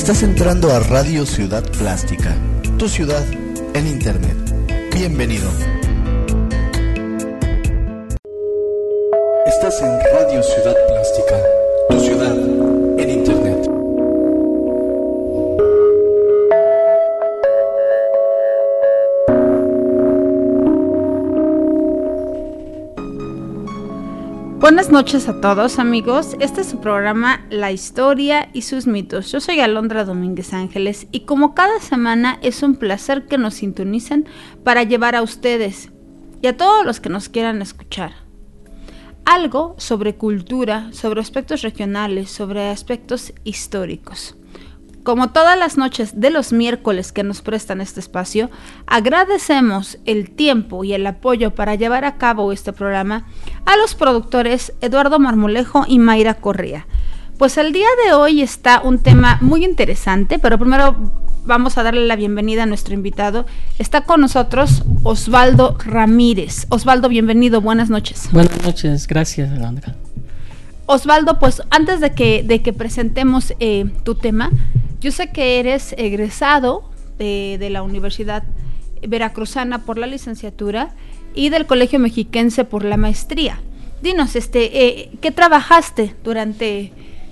Estás entrando a Radio Ciudad Plástica, tu ciudad en Internet. Bienvenido. Estás en Radio Ciudad Plástica, tu ciudad en Internet. Buenas noches a todos, amigos. Este es su programa La Historia y sus mitos. Yo soy Alondra Domínguez Ángeles y como cada semana es un placer que nos sintonicen para llevar a ustedes y a todos los que nos quieran escuchar algo sobre cultura, sobre aspectos regionales, sobre aspectos históricos. Como todas las noches de los miércoles que nos prestan este espacio, agradecemos el tiempo y el apoyo para llevar a cabo este programa a los productores Eduardo Marmolejo y Mayra Correa. Pues el día de hoy está un tema muy interesante, pero primero vamos a darle la bienvenida a nuestro invitado. Está con nosotros Osvaldo Ramírez. Osvaldo, bienvenido, buenas noches. Buenas noches, gracias, Alondra. Osvaldo, pues antes de que presentemos tu tema, yo sé que eres egresado de la Universidad Veracruzana por la licenciatura y del Colegio Mexiquense por la maestría. Dinos, ¿qué trabajaste durante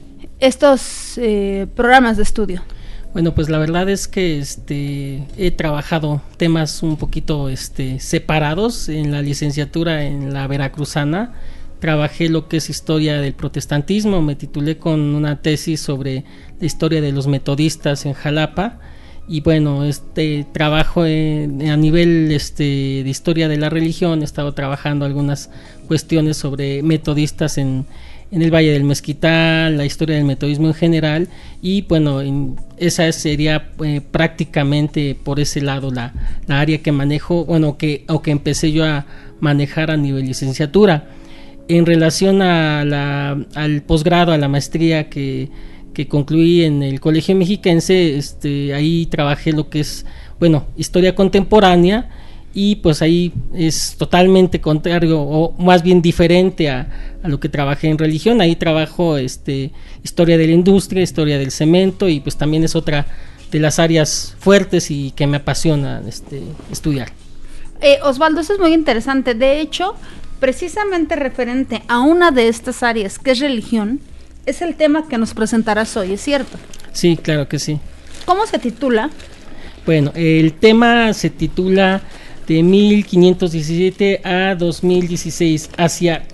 estos programas de estudio? Bueno, pues la verdad es que he trabajado temas un poquito separados. En la licenciatura en la Veracruzana trabajé lo que es historia del protestantismo, me titulé con una tesis sobre la historia de los metodistas en Jalapa y bueno, trabajo a nivel de historia de la religión. He estado trabajando algunas cuestiones sobre metodistas en el Valle del Mezquital, la historia del metodismo en general y bueno, esa sería prácticamente por ese lado la área que manejo, bueno, que empecé yo a manejar a nivel licenciatura. En relación al posgrado, a la maestría que concluí en el Colegio Mexiquense, ahí trabajé lo que es, bueno, historia contemporánea y pues ahí es totalmente contrario o más bien diferente a lo que trabajé en religión. Ahí trabajo historia de la industria, historia del cemento y pues también es otra de las áreas fuertes y que me apasiona estudiar. Osvaldo, eso es muy interesante. De hecho, precisamente referente a una de estas áreas, que es religión, es el tema que nos presentarás hoy, ¿es cierto? Sí, claro que sí. ¿Cómo se titula? Bueno, el tema se titula de 1517 a 2016, hacia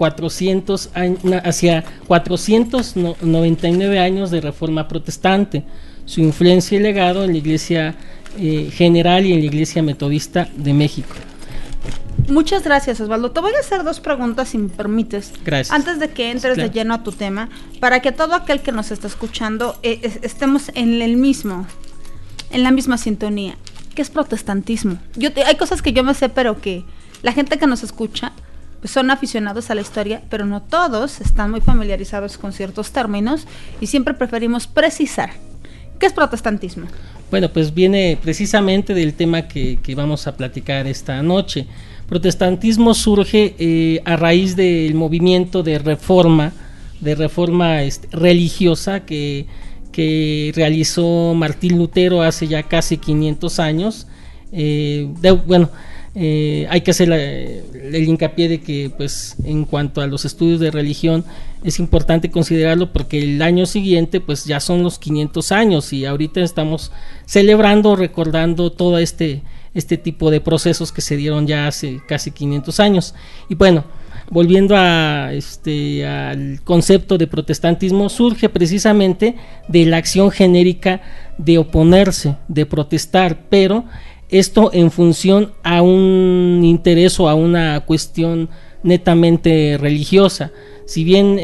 499 años de Reforma Protestante, su influencia y legado en la Iglesia General y en la Iglesia Metodista de México. Muchas gracias, Osvaldo. Te voy a hacer dos preguntas, si me permites. Gracias. Antes de que entres de lleno a tu tema, para que todo aquel que nos está escuchando estemos en la misma sintonía. ¿Qué es protestantismo? Hay cosas que yo me sé, pero que la gente que nos escucha pues son aficionados a la historia, pero no todos están muy familiarizados con ciertos términos y siempre preferimos precisar. ¿Qué es protestantismo? Bueno, pues viene precisamente del tema que vamos a platicar esta noche. Protestantismo surge a raíz del movimiento de reforma religiosa que realizó Martín Lutero hace ya casi 500 años. Hay que hacer el hincapié de que pues en cuanto a los estudios de religión es importante considerarlo porque el año siguiente pues ya son los 500 años y ahorita estamos celebrando, recordando todo este tipo de procesos que se dieron ya hace casi 500 años. Y bueno, volviendo al concepto de protestantismo, surge precisamente de la acción genérica de oponerse, de protestar, pero esto en función a un interés o a una cuestión netamente religiosa. Si bien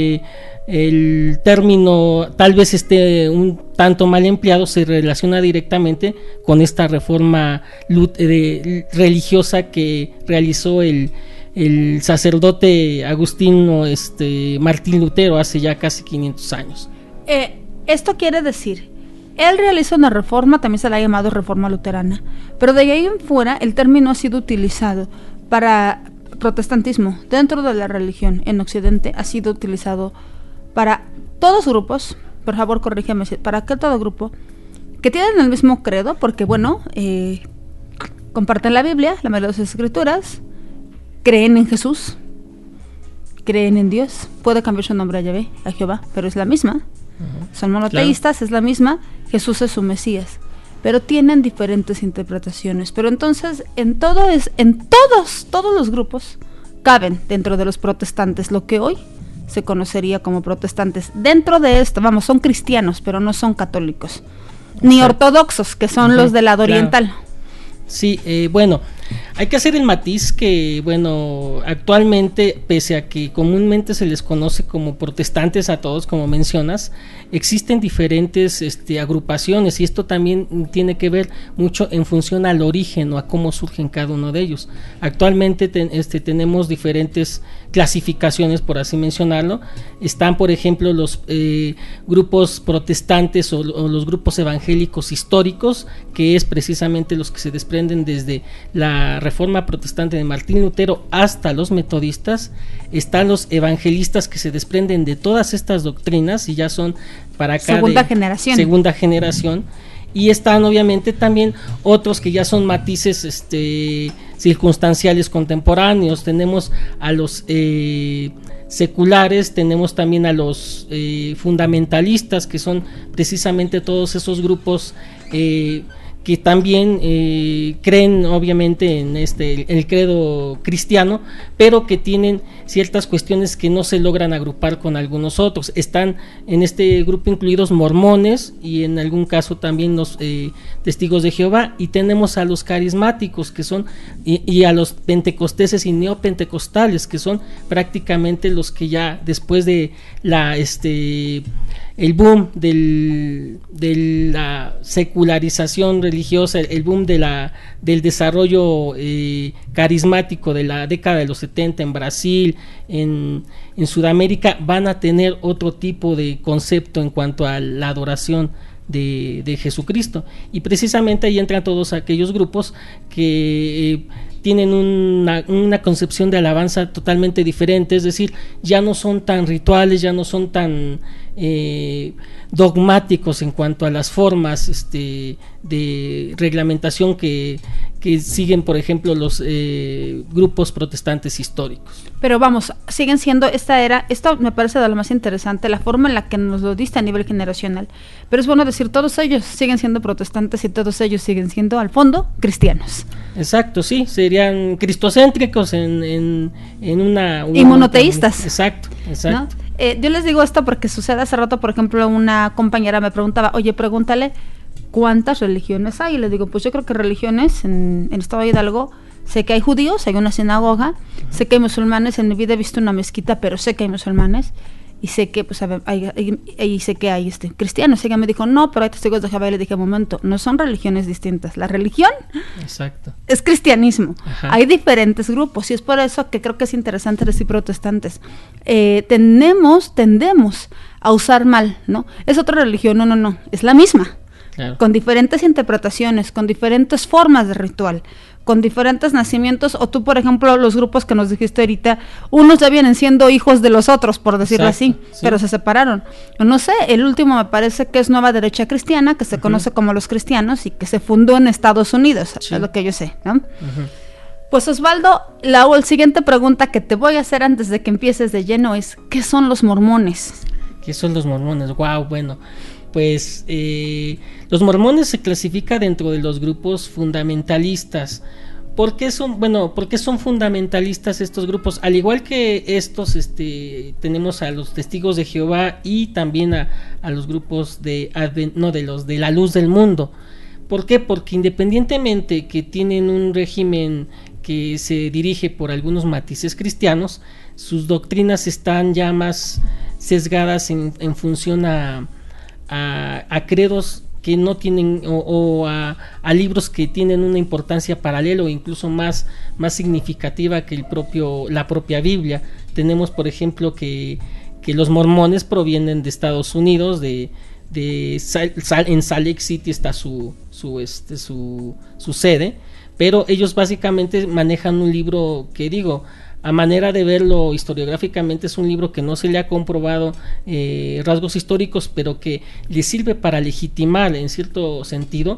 el término tal vez esté un tanto mal empleado, se relaciona directamente con esta reforma religiosa que realizó el sacerdote agustino Martín Lutero hace ya casi 500 años. Esto quiere decir, él realizó una reforma, también se la ha llamado reforma luterana, pero de ahí en fuera el término ha sido utilizado para protestantismo dentro de la religión en Occidente, ha sido utilizado para todos grupos, por favor corrígeme, para que todo grupo que tienen el mismo credo, porque bueno, comparten la Biblia, la mayoría de las escrituras, creen en Jesús, creen en Dios. Puede cambiar su nombre a Yahvé, a Jehová, pero es la misma. Son monoteístas, claro. Es la misma. Jesús es su Mesías, pero tienen diferentes interpretaciones. Pero entonces todos los grupos caben dentro de los protestantes, lo que hoy se conocería como protestantes. Dentro de esto, vamos, son cristianos, pero no son católicos, ni ortodoxos, que son los del lado oriental. Sí, bueno, hay que hacer el matiz que, bueno, actualmente, pese a que comúnmente se les conoce como protestantes a todos, como mencionas, existen diferentes agrupaciones, y esto también tiene que ver mucho en función al origen o a cómo surgen cada uno de ellos. Actualmente tenemos diferentes clasificaciones, por así mencionarlo. Están, por ejemplo, los grupos protestantes o los grupos evangélicos históricos, que es precisamente los que se desprenden desde la Reforma Protestante de Martín Lutero hasta los metodistas. Están los evangelistas, que se desprenden de todas estas doctrinas y ya son para acá segunda generación. Y están obviamente también otros que ya son matices circunstanciales contemporáneos. Tenemos a los seculares, tenemos también a los fundamentalistas, que son precisamente todos esos grupos que también creen obviamente en el credo cristiano, pero que tienen ciertas cuestiones que no se logran agrupar con algunos otros. Están en este grupo incluidos mormones y en algún caso también los testigos de Jehová, y tenemos a los carismáticos, que son y a los pentecosteses y neopentecostales, que son prácticamente los que ya después de el boom de la secularización religiosa, el boom del desarrollo carismático de la década de los 70 en Brasil, en Sudamérica, van a tener otro tipo de concepto en cuanto a la adoración de Jesucristo, y precisamente ahí entran todos aquellos grupos que tienen una concepción de alabanza totalmente diferente, es decir, ya no son tan rituales, ya no son tan dogmáticos en cuanto a las formas de reglamentación que siguen, por ejemplo, los grupos protestantes históricos. Pero vamos, siguen siendo, esto me parece de lo más interesante, la forma en la que nos lo diste a nivel generacional, pero es bueno decir, todos ellos siguen siendo protestantes y todos ellos siguen siendo, al fondo, cristianos. Exacto, sí, serían cristocéntricos en una y monoteístas. Exacto. ¿No? Yo les digo esto porque sucede hace rato, por ejemplo, una compañera me preguntaba, oye, pregúntale ¿cuántas religiones hay? Y le digo, pues yo creo que religiones en Estado de Hidalgo, sé que hay judíos, hay una sinagoga, sé que hay musulmanes, en mi vida he visto una mezquita, pero sé que hay musulmanes, y sé que pues sé que hay cristianos. Ella me dijo, no, pero hay testigos de Jehová. Y le dije, momento, no son religiones distintas, la religión es cristianismo. Ajá. Hay diferentes grupos, y es por eso que creo que es interesante decir protestantes. Tendemos a usar mal, ¿no? Es otra religión, no, es la misma. Claro. Con diferentes interpretaciones, con diferentes formas de ritual, con diferentes nacimientos, o tú, por ejemplo, los grupos que nos dijiste ahorita, unos ya vienen siendo hijos de los otros, por decirlo así, sí. Pero se separaron. No sé, el último me parece que es Nueva Derecha Cristiana, que se conoce como los cristianos, y que se fundó en Estados Unidos, sí. Es lo que yo sé, ¿no? Pues Osvaldo, la siguiente pregunta que te voy a hacer antes de que empieces de lleno es, ¿qué son los mormones? ¿Qué son los mormones? Wow, bueno, pues los mormones se clasifica dentro de los grupos fundamentalistas. ¿Por qué son fundamentalistas estos grupos? Al igual que estos, tenemos a los testigos de Jehová y también a los grupos de los de la luz del mundo. ¿Por qué? Porque independientemente que tienen un régimen que se dirige por algunos matices cristianos, sus doctrinas están ya más sesgadas en función a credos que no tienen o a libros que tienen una importancia paralela o incluso más significativa que la propia Biblia. Tenemos, por ejemplo, que los mormones provienen de Estados Unidos, en Salt Lake City está su sede, pero ellos básicamente manejan un libro que a manera de verlo historiográficamente, es un libro que no se le ha comprobado rasgos históricos, pero que le sirve para legitimar en cierto sentido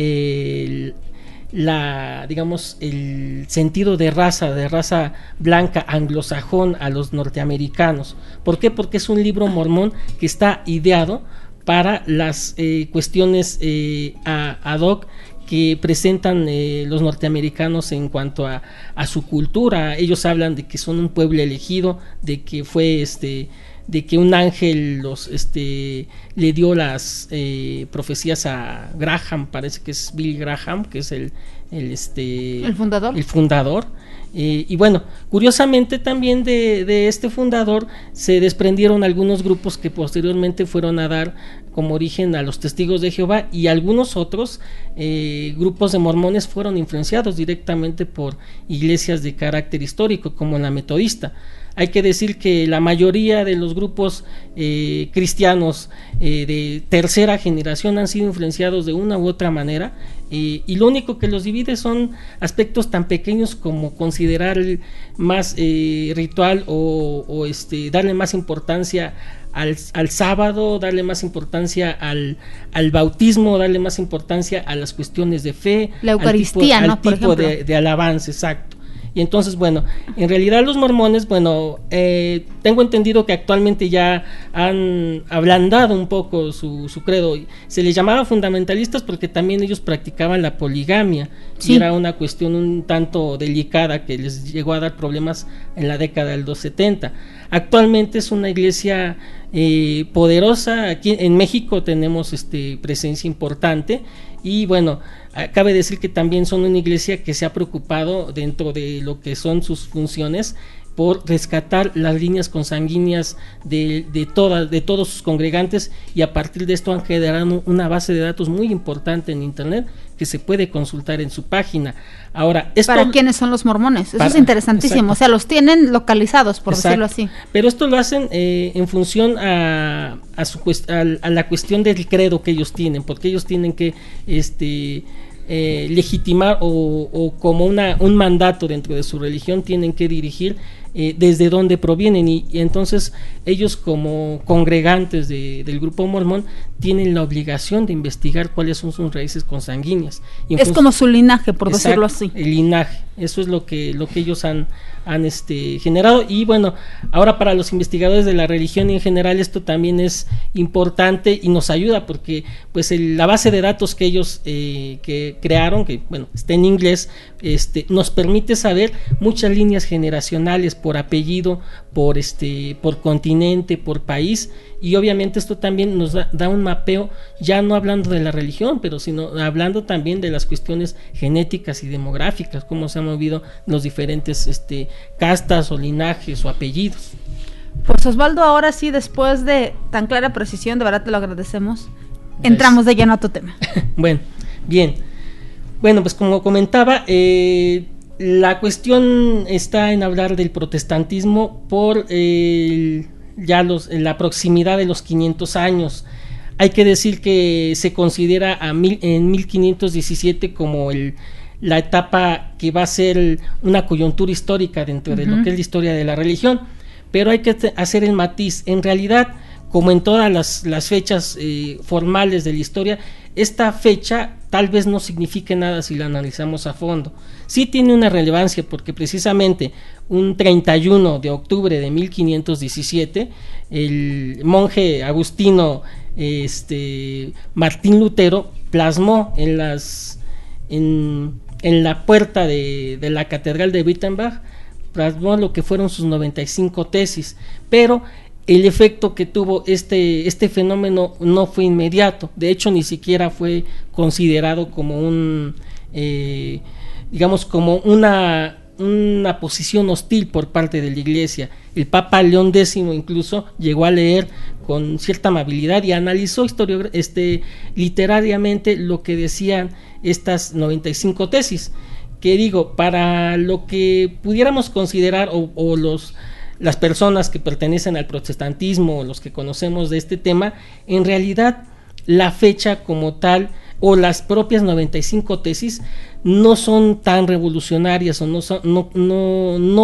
digamos, el sentido de raza blanca anglosajón a los norteamericanos. ¿Por qué? Porque es un libro mormón que está ideado para las cuestiones ad hoc que presentan los norteamericanos en cuanto a su cultura. Ellos hablan de que son un pueblo elegido, de que fue de que un ángel le dio las profecías a Graham, parece que es Bill Graham, que es el fundador. Y bueno, curiosamente también de este fundador se desprendieron algunos grupos que posteriormente fueron a dar como origen a los Testigos de Jehová, y algunos otros grupos de mormones fueron influenciados directamente por iglesias de carácter histórico, como la metodista. Hay que decir que la mayoría de los grupos cristianos de tercera generación han sido influenciados de una u otra manera, y lo único que los divide son aspectos tan pequeños como considerar más ritual o darle más importancia al sábado, darle más importancia al bautismo, darle más importancia a las cuestiones de fe, la Eucaristía, al tipo de alabanza, exacto. Y entonces, bueno, en realidad los mormones, bueno, tengo entendido que actualmente ya han ablandado un poco su credo. Se les llamaba fundamentalistas porque también ellos practicaban la poligamia, sí. Y era una cuestión un tanto delicada que les llegó a dar problemas en la década del 270. Actualmente es una iglesia poderosa. Aquí en México tenemos presencia importante. Y bueno, cabe decir que también son una iglesia que se ha preocupado dentro de lo que son sus funciones por rescatar las líneas consanguíneas de todos sus congregantes, y a partir de esto han generado una base de datos muy importante en internet que se puede consultar en su página. Ahora, ¿para quiénes son los mormones? Eso es interesantísimo. Exacto. O sea, los tienen localizados, por exacto. Decirlo así. Pero esto lo hacen en función a la cuestión del credo que ellos tienen, porque ellos tienen que legitimar o como un mandato dentro de su religión, tienen que dirigir desde dónde provienen, y entonces ellos como congregantes del grupo mormón tienen la obligación de investigar cuáles son sus raíces consanguíneas. Es como su linaje, por exacto, decirlo así. El linaje, eso es lo que ellos han generado. Y bueno, ahora para los investigadores de la religión y en general esto también es importante y nos ayuda porque pues la base de datos que ellos que crearon, que bueno, está en inglés, nos permite saber muchas líneas generacionales por apellido, por continente, por país, y obviamente esto también nos da un mapeo, ya no hablando de la religión, pero sino hablando también de las cuestiones genéticas y demográficas, cómo se han movido los diferentes castas o linajes o apellidos. Pues Osvaldo, ahora sí, después de tan clara precisión, de verdad te lo agradecemos. Entramos de lleno a tu tema. Bueno, bien. Bueno, pues como comentaba, la cuestión está en hablar del protestantismo por la proximidad de los 500 años. Hay que decir que se considera en 1517 como la etapa que va a ser una coyuntura histórica dentro de lo que es la historia de la religión, pero hay que hacer el matiz. En realidad, como en todas las fechas formales de la historia, esta fecha tal vez no signifique nada si la analizamos a fondo. Sí tiene una relevancia porque precisamente un 31 de octubre de 1517 el monje agustino Martín Lutero plasmó en la puerta de la catedral de Wittenberg, plasmó lo que fueron sus 95 tesis, pero el efecto que tuvo este fenómeno no fue inmediato. De hecho, ni siquiera fue considerado como como una posición hostil por parte de la Iglesia. El Papa León X incluso llegó a leer con cierta amabilidad y analizó literariamente lo que decían estas 95 tesis, que digo, para lo que pudiéramos considerar las personas que pertenecen al protestantismo, los que conocemos de este tema, en realidad la fecha como tal o las propias 95 tesis no son tan revolucionarias o no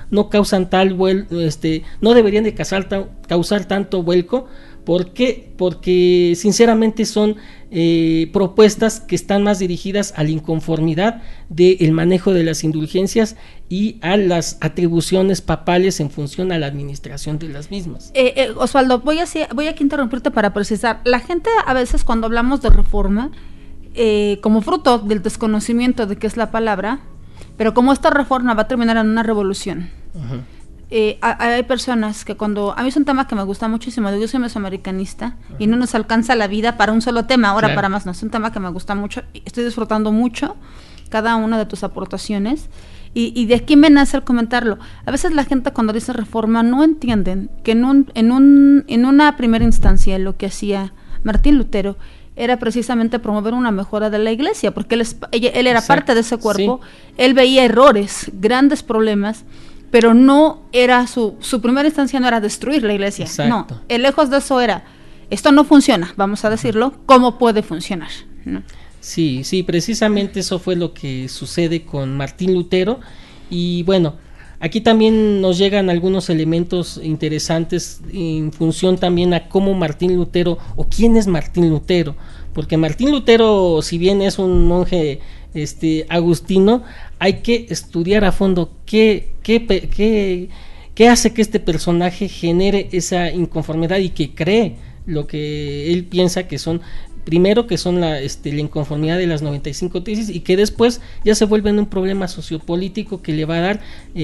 no causan no deberían de causar tanto vuelco. ¿Por qué? Porque sinceramente son propuestas que están más dirigidas a la inconformidad del manejo de las indulgencias y a las atribuciones papales en función a la administración de las mismas. Osvaldo, voy aquí a interrumpirte para precisar. La gente a veces cuando hablamos de reforma, como fruto del desconocimiento de qué es la palabra, pero como esta reforma va a terminar en una revolución, uh-huh. Hay personas que a mí es un tema que me gusta muchísimo, yo soy mesoamericanista, uh-huh. y no nos alcanza la vida para un solo tema, ahora claro. Para más no, es un tema que me gusta mucho, estoy disfrutando mucho cada una de tus aportaciones, y de aquí me nace el comentarlo. A veces la gente cuando dice reforma no entienden que en una primera instancia lo que hacía Martín Lutero era precisamente promover una mejora de la iglesia, porque él era Exacto. parte de ese cuerpo, sí. Él veía errores, grandes problemas, pero no era su primera instancia no era destruir la iglesia, Exacto. no, el lejos de eso era, esto no funciona, vamos a decirlo, ¿cómo puede funcionar? ¿No? Sí, precisamente eso fue lo que sucede con Martín Lutero, y bueno, aquí también nos llegan algunos elementos interesantes en función también a cómo Martín Lutero, o quién es Martín Lutero, porque Martín Lutero, si bien es un monje agustino, hay que estudiar a fondo qué hace que este personaje genere esa inconformidad y que cree lo que él piensa que son, primero que son la inconformidad de las 95 tesis, y que después ya se vuelve en un problema sociopolítico que le va a dar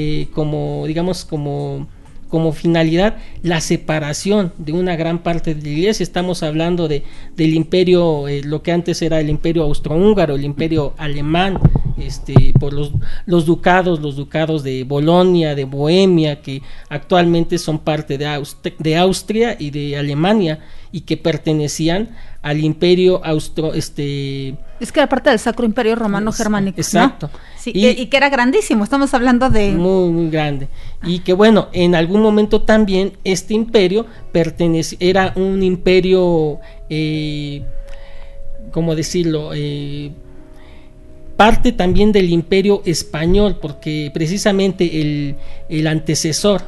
como finalidad la separación de una gran parte de la iglesia. Estamos hablando del imperio, lo que antes era el imperio austrohúngaro, el imperio alemán, por los ducados de Bolonia, de Bohemia, que actualmente son parte de Austria y de Alemania, y que pertenecían al imperio es que era parte del Sacro Imperio Romano Germánico. Exacto. ¿No? Sí, y que era grandísimo, estamos hablando de... Muy, muy grande. Y que bueno, en algún momento también este imperio era un imperio, ¿cómo decirlo? Parte también del imperio español, porque precisamente el antecesor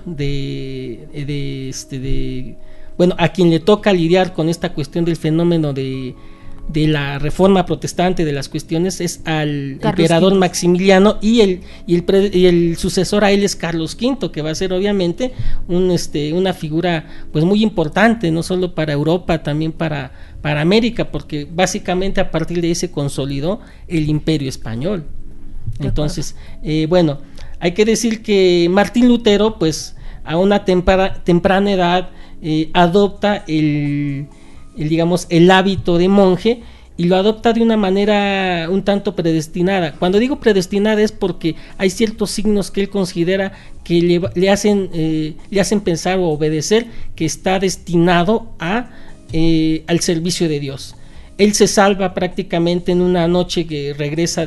a quien le toca lidiar con esta cuestión del fenómeno de la reforma protestante, de las cuestiones, es al Carlos emperador V. Maximiliano, y el sucesor a él es Carlos V, que va a ser obviamente una figura pues muy importante, no solo para Europa, también para América, porque básicamente a partir de ahí se consolidó el imperio español. Entonces, hay que decir que Martín Lutero, pues a una temprana edad, adopta el hábito de monje, y lo adopta de una manera un tanto predestinada. Cuando digo predestinada es porque hay ciertos signos que él considera que le hacen pensar o obedecer que está destinado al servicio de Dios. Él se salva prácticamente en una noche que regresa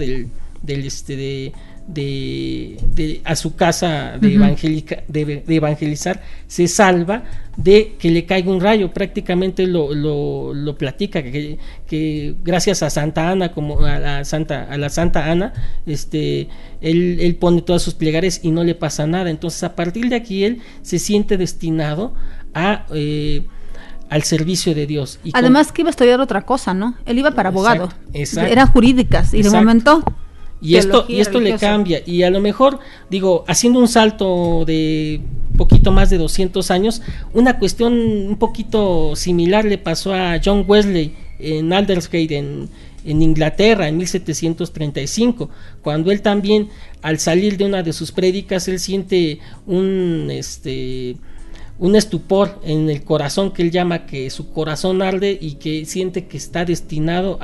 a su casa de evangelizar, se salva de que le caiga un rayo. Prácticamente lo platica, que gracias a Santa Ana, como a la Santa Ana, él pone todas sus plegarias y no le pasa nada. Entonces a partir de aquí él se siente destinado al servicio de Dios. Y además que iba a estudiar otra cosa, ¿no? Él iba para abogado. Exacto. Era jurídicas, y de momento... Y esto le cambia, y a lo mejor, haciendo un salto de poquito más de 200 años, una cuestión un poquito similar le pasó a John Wesley en Aldersgate, en Inglaterra, en 1735, cuando él también, al salir de una de sus prédicas, él siente un estupor en el corazón, que él llama que su corazón arde, y que siente que está destinado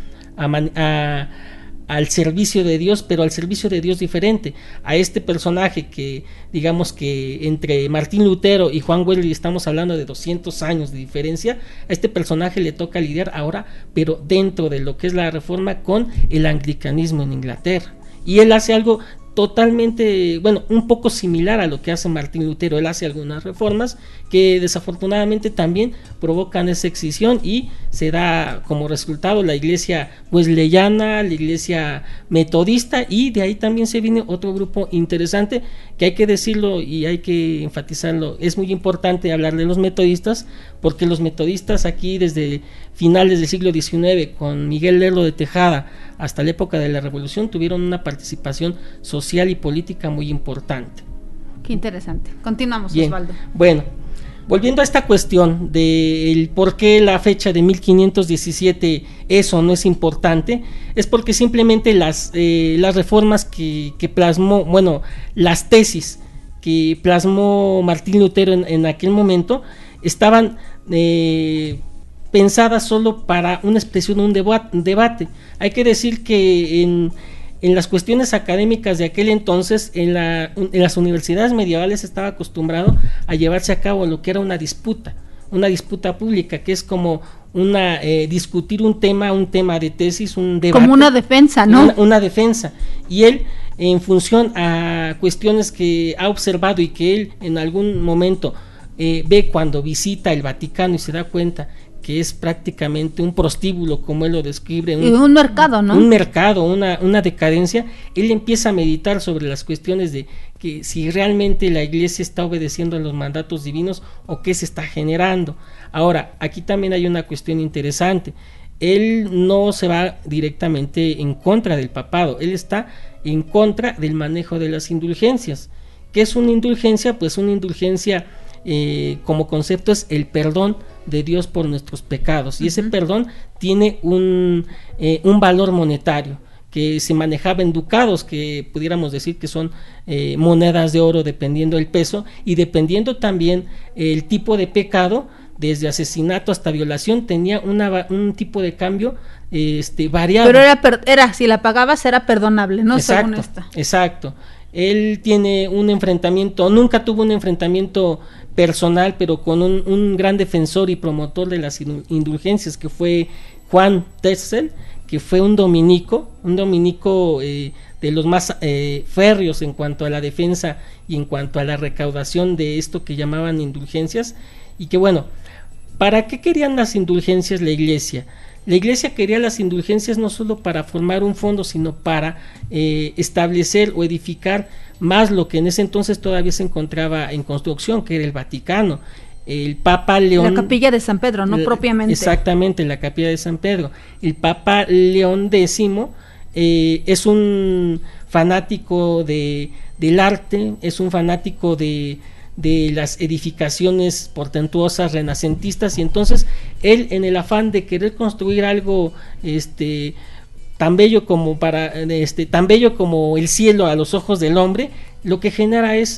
al servicio de Dios, pero al servicio de Dios diferente. A este personaje que, digamos que entre Martín Lutero y Juan Wesley estamos hablando de 200 años de diferencia, a este personaje le toca lidiar ahora, pero dentro de lo que es la reforma, con el anglicanismo en Inglaterra. Y él hace algo totalmente, bueno, un poco similar a lo que hace Martín Lutero. Él hace algunas reformas que desafortunadamente también provocan esa excisión y se da como resultado la iglesia wesleyana, la iglesia metodista, y de ahí también se viene otro grupo interesante que hay que decirlo y hay que enfatizarlo. Es muy importante hablar de los metodistas, porque los metodistas aquí desde finales del siglo XIX con Miguel Lerdo de Tejada hasta la época de la Revolución tuvieron una participación social y política muy importante. Qué interesante. Continuamos, Bien. Osvaldo. Bueno, volviendo a esta cuestión del por qué la fecha de 1517 es o no es importante, es porque simplemente las reformas que plasmó, bueno, las tesis que plasmó Martín Lutero en aquel momento estaban pensadas solo para una expresión, un debate. Hay que decir que en las cuestiones académicas de aquel entonces, en las universidades medievales estaba acostumbrado a llevarse a cabo lo que era una disputa pública, que es como discutir un tema de tesis, un debate. Como una defensa, ¿no? Una defensa. Y él, en función a cuestiones que ha observado y que él en algún momento ve cuando visita el Vaticano y se da cuenta que es prácticamente un prostíbulo, como él lo describe, un mercado, ¿no? Un mercado, una decadencia. Él empieza a meditar sobre las cuestiones de que si realmente la iglesia está obedeciendo a los mandatos divinos o qué se está generando. Ahora, aquí también hay una cuestión interesante. Él no se va directamente en contra del papado, él está en contra del manejo de las indulgencias. ¿Qué es una indulgencia? Pues una indulgencia como concepto es el perdón de Dios por nuestros pecados, y ese perdón tiene un valor monetario que se manejaba en ducados, que pudiéramos decir que son monedas de oro dependiendo del peso y dependiendo también el tipo de pecado. Desde asesinato hasta violación tenía un tipo de cambio variable. Pero era si la pagabas era perdonable, ¿no? Exacto, según esta. Exacto. Él tiene un enfrentamiento, nunca tuvo un enfrentamiento personal, pero con un gran defensor y promotor de las indulgencias, que fue Juan Tetzel, que fue un dominico de los más férreos en cuanto a la defensa y en cuanto a la recaudación de esto que llamaban indulgencias. Y que bueno, ¿para qué querían las indulgencias la iglesia? La iglesia quería las indulgencias no solo para formar un fondo, sino para establecer o edificar más lo que en ese entonces todavía se encontraba en construcción, que era el Vaticano. El Papa León... La capilla de San Pedro, no propiamente. Exactamente, la capilla de San Pedro. El Papa León X es un fanático del arte, es un fanático de las edificaciones portentuosas renacentistas, y entonces él, en el afán de querer construir algo tan bello como tan bello como el cielo a los ojos del hombre, lo que genera es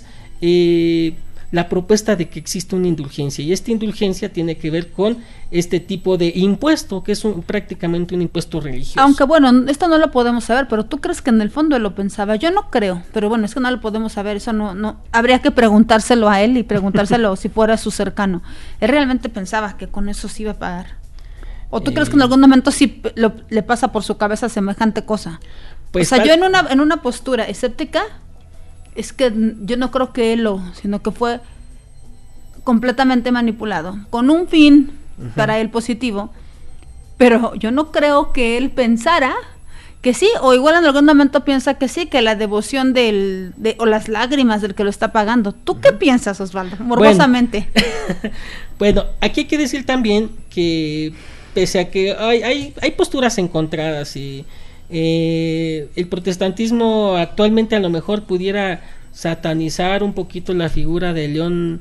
la propuesta de que existe una indulgencia, y esta indulgencia tiene que ver con este tipo de impuesto, que es prácticamente un impuesto religioso. Aunque bueno, esto no lo podemos saber, pero tú crees que en el fondo él lo pensaba. Yo no creo, pero bueno, es que no lo podemos saber, eso no habría que preguntárselo a él y preguntárselo si fuera su cercano. Él realmente pensaba que con eso se iba a pagar. ¿O tú crees que en algún momento sí le pasa por su cabeza semejante cosa? Pues, o sea, yo en una postura escéptica, es que yo no creo que sino que fue completamente manipulado, con un fin para él positivo, pero yo no creo que él pensara que sí, o igual en algún momento piensa que sí, que la devoción o las lágrimas del que lo está pagando. ¿Tú qué piensas, Osvaldo? Morbosamente. Bueno, aquí hay que decir también que pese a que hay posturas encontradas y el protestantismo actualmente a lo mejor pudiera satanizar un poquito la figura de León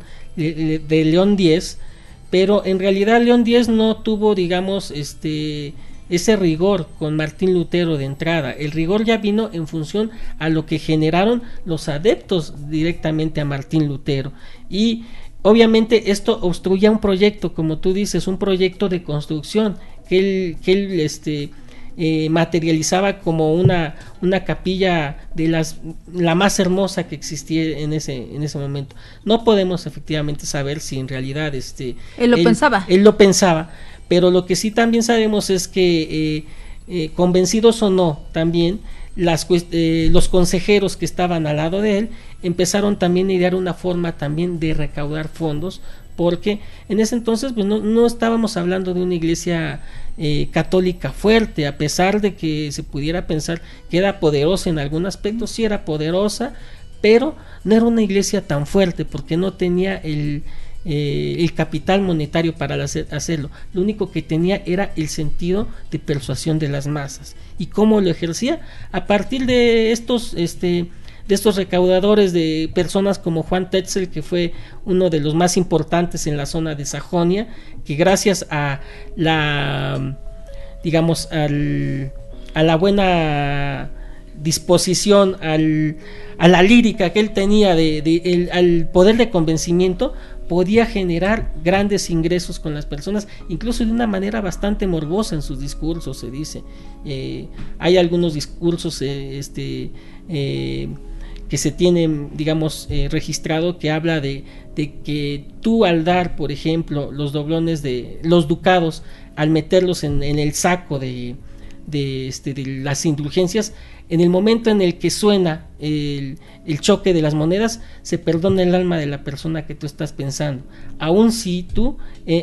X, pero en realidad León X no tuvo, digamos, ese rigor con Martín Lutero de entrada. El rigor ya vino en función a lo que generaron los adeptos directamente a Martín Lutero, y obviamente esto obstruía un proyecto, como tú dices, un proyecto de construcción que él materializaba como una capilla de la más hermosa que existía en ese momento. No podemos efectivamente saber si en realidad él lo pensaba, pero lo que sí también sabemos es que convencidos o no, también los consejeros que estaban al lado de él empezaron también a idear una forma también de recaudar fondos, porque en ese entonces pues no estábamos hablando de una iglesia católica fuerte, a pesar de que se pudiera pensar que era poderosa en algún aspecto, sí era poderosa, pero no era una iglesia tan fuerte porque no tenía el capital monetario para hacerlo. Lo único que tenía era el sentido de persuasión de las masas. ¿Y cómo lo ejercía? A partir de estos recaudadores, de personas como Juan Tetzel, que fue uno de los más importantes en la zona de Sajonia, que gracias a la, digamos, a la buena disposición, a la lírica que él tenía, al poder de convencimiento, podía generar grandes ingresos con las personas, incluso de una manera bastante morbosa en sus discursos, se dice. Hay algunos discursos que se tienen, digamos, registrado, que habla de que tú, al dar, por ejemplo, los doblones de los ducados, al meterlos en el saco de las indulgencias, en el momento en el que suena el choque de las monedas, se perdona el alma de la persona que tú estás pensando, aun si tú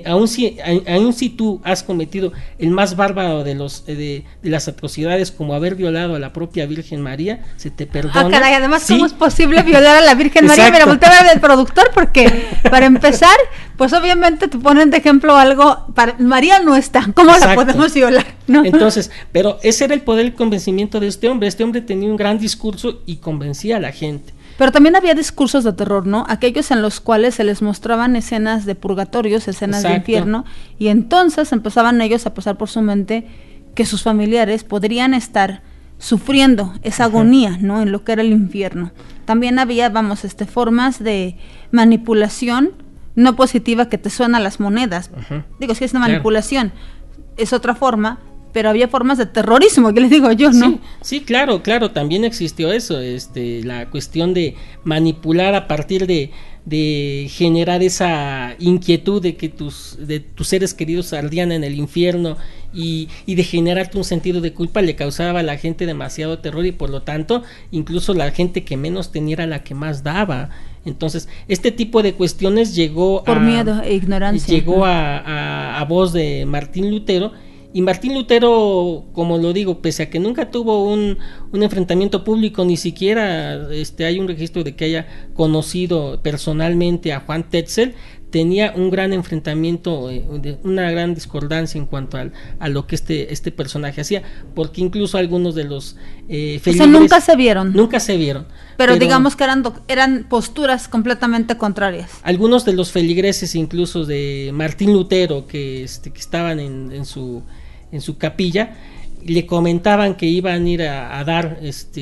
has cometido el más bárbaro de las atrocidades, como haber violado a la propia Virgen María, se te perdona. Caray, además, ¿sí? ¿Cómo es posible violar a la Virgen María? Mira, voltea a ver del productor, porque para empezar, pues obviamente te ponen de ejemplo algo, María no está, ¿cómo la podemos violar? ¿No? Entonces, pero ese era el poder y convencimiento de este hombre. Este hombre tenía un gran discurso y convencía a la gente. Pero también había discursos de terror, ¿no? Aquellos en los cuales se les mostraban escenas de purgatorios, escenas de infierno, y entonces empezaban ellos a pasar por su mente que sus familiares podrían estar sufriendo esa agonía, ¿no? En lo que era el infierno. También había, formas de manipulación no positiva que te suenan las monedas. Digo, si es una manipulación, es otra forma, pero había formas de terrorismo, que les digo yo, ¿no? Sí, claro, también existió eso, la cuestión de manipular a partir de generar esa inquietud de que tus seres queridos ardían en el infierno, y de generarte un sentido de culpa, le causaba a la gente demasiado terror, y por lo tanto, incluso la gente que menos tenía era la que más daba. Entonces, este tipo de cuestiones llegó por miedo e ignorancia. Llegó a voz de Martín Lutero. Y Martín Lutero, como lo digo, pese a que nunca tuvo un enfrentamiento público, ni siquiera hay un registro de que haya conocido personalmente a Juan Tetzel, tenía un gran enfrentamiento, una gran discordancia en cuanto a lo que este personaje hacía, porque incluso algunos de los feligreses, o sea, nunca se vieron. Pero digamos que eran posturas completamente contrarias. Algunos de los feligreses, incluso de Martín Lutero, que estaban en su capilla, le comentaban que iban a ir a dar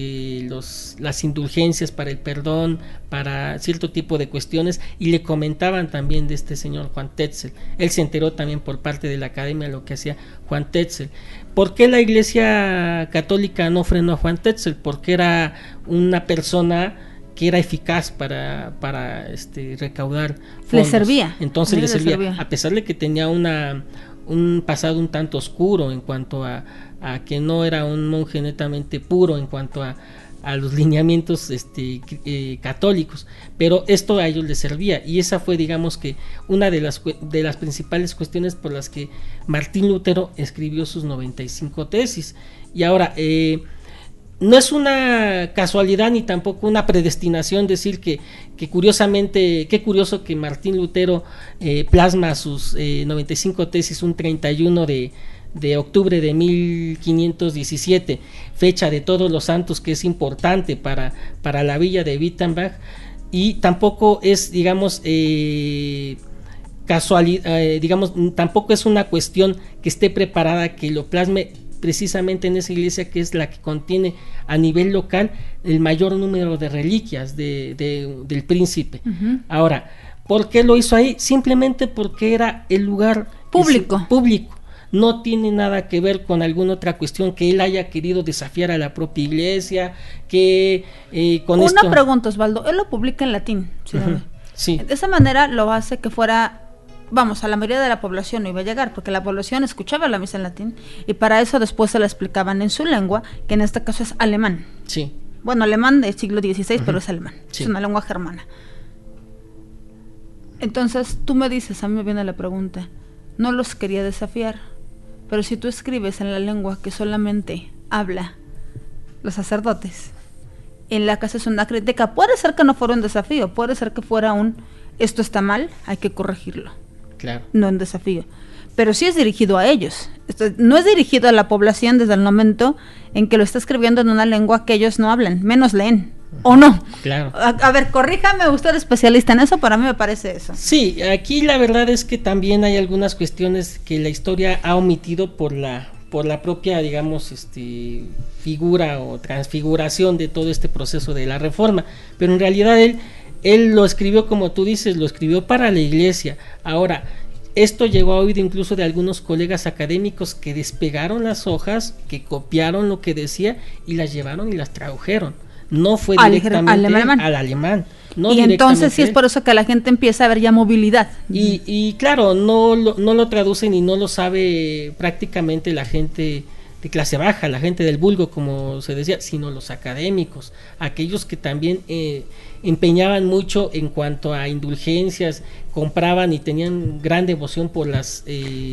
las indulgencias para el perdón, para cierto tipo de cuestiones, y le comentaban también de este señor Juan Tetzel. Él se enteró también por parte de la academia lo que hacía Juan Tetzel. ¿Por qué la Iglesia Católica no frenó a Juan Tetzel? Porque era una persona que era eficaz para recaudar fondos. Le servía. Entonces le servía, a pesar de que tenía un pasado un tanto oscuro en cuanto a que no era un monje netamente puro en cuanto a los lineamientos católicos, pero esto a ellos les servía, y esa fue, digamos, que una de las principales cuestiones por las que Martín Lutero escribió sus 95 tesis. Y ahora, no es una casualidad ni tampoco una predestinación decir que curiosamente, qué curioso que Martín Lutero plasma sus 95 tesis un 31 de octubre de 1517, fecha de Todos los Santos, que es importante para la villa de Wittenberg, y tampoco es, digamos, casualidad, tampoco es una cuestión que esté preparada que lo plasme precisamente en esa iglesia, que es la que contiene a nivel local el mayor número de reliquias del príncipe. Ahora, ¿por qué lo hizo ahí? Simplemente porque era el lugar público. No tiene nada que ver con alguna otra cuestión que él haya querido desafiar a la propia iglesia, que con esto... Una pregunta, Osvaldo, él lo publica en latín, ¿sí? Sí. De esa manera lo hace que fuera vamos, a la mayoría de la población no iba a llegar, porque la población escuchaba la misa en latín, y para eso después se la explicaban en su lengua, que en este caso es alemán. Sí. Bueno, alemán del siglo XVI, Ujú. pero es alemán, Sí. es una lengua germana. Entonces, tú me dices, a mí me viene la pregunta, no los quería desafiar, pero si tú escribes en la lengua que solamente habla los sacerdotes, en la que haces una crítica, puede ser que no fuera un desafío, puede ser que fuera un, esto está mal, hay que corregirlo, Claro. no un desafío. Pero sí es dirigido a ellos. Esto no es dirigido a la población desde el momento en que lo está escribiendo en una lengua que ellos no hablan, menos leen. ¿O no? Claro. A ver, corríjame, usted es especialista en eso, para mí me parece eso. Sí, aquí la verdad es que también hay algunas cuestiones que la historia ha omitido por la propia, digamos, figura o transfiguración de todo este proceso de la reforma, pero en realidad él lo escribió, como tú dices, lo escribió para la iglesia. Ahora, esto llegó a oído incluso de algunos colegas académicos que despegaron las hojas, que copiaron lo que decía y las llevaron y las tradujeron. No fue directamente al alemán. No, y entonces sí es por eso que la gente empieza a ver ya movilidad. Y claro, no lo traducen y no lo sabe prácticamente la gente de clase baja, la gente del vulgo, como se decía, sino los académicos, aquellos que también empeñaban mucho en cuanto a indulgencias, compraban y tenían gran devoción por las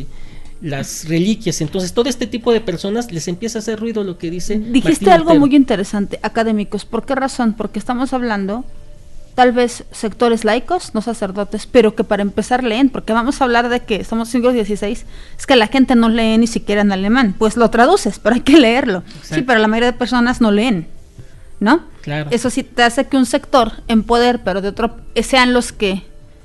reliquias. Entonces todo este tipo de personas les empieza a hacer ruido lo que dice Dijiste Martín algo Lutero. muy interesante, académicos. ¿Por qué razón? Porque estamos hablando tal vez sectores laicos, no sacerdotes, pero que para empezar leen, porque vamos a hablar de que estamos en siglo XVI, es que la gente no lee ni siquiera en alemán, pues lo traduces, pero hay que leerlo. Exacto. Sí, pero la mayoría de personas no leen, ¿no? Claro. Eso sí te hace que un sector en poder, pero de otro, sean los que